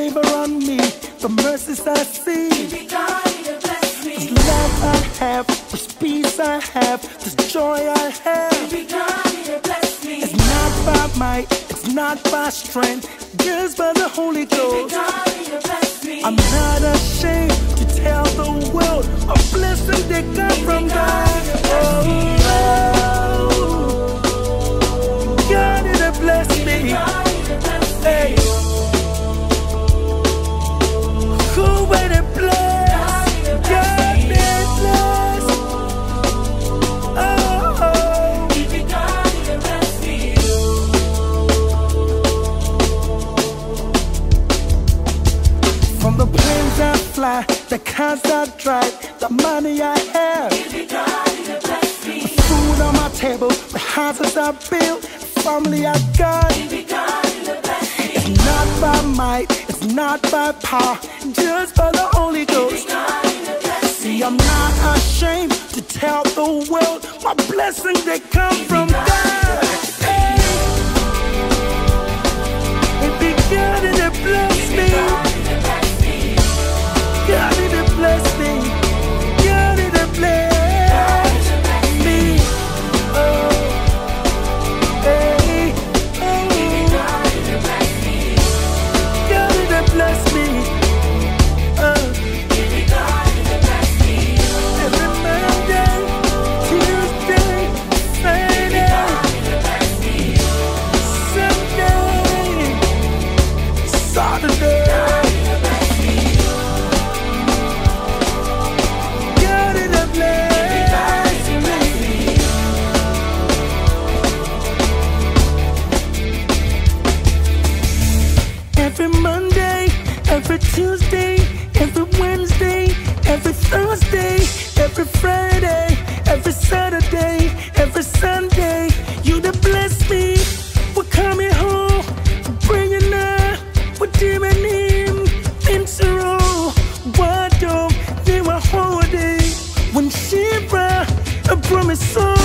favor on me, the mercies I see. This love I have, this peace I have, this joy I have. It's not by might, it's not by strength, just by the Holy Ghost. I'm not ashamed to tell the world a blessing that come from God. Oh, God did bless me. Hey, who would it bless? God did bless. Oh, from the planes I fly, the cars I drive, the money I have, the food on my table, the houses I build, the family I got. It's not by might, it's not by power, just by the Holy Ghost. See, I'm not ashamed to tell the world my blessings that come from God. Hey, it be God that bless me. God did bless me. God did bless me. Oh, hey, oh. God did bless me. Every Monday, Tuesday, Friday, Sunday, Saturday. Every Monday, every Tuesday, every Wednesday, every Thursday, every Friday, every Saturday, every Sunday, you to bless me. We're coming home, bringing up, we're dimming in, Intero, Wado, they were holding when Shiva promised so.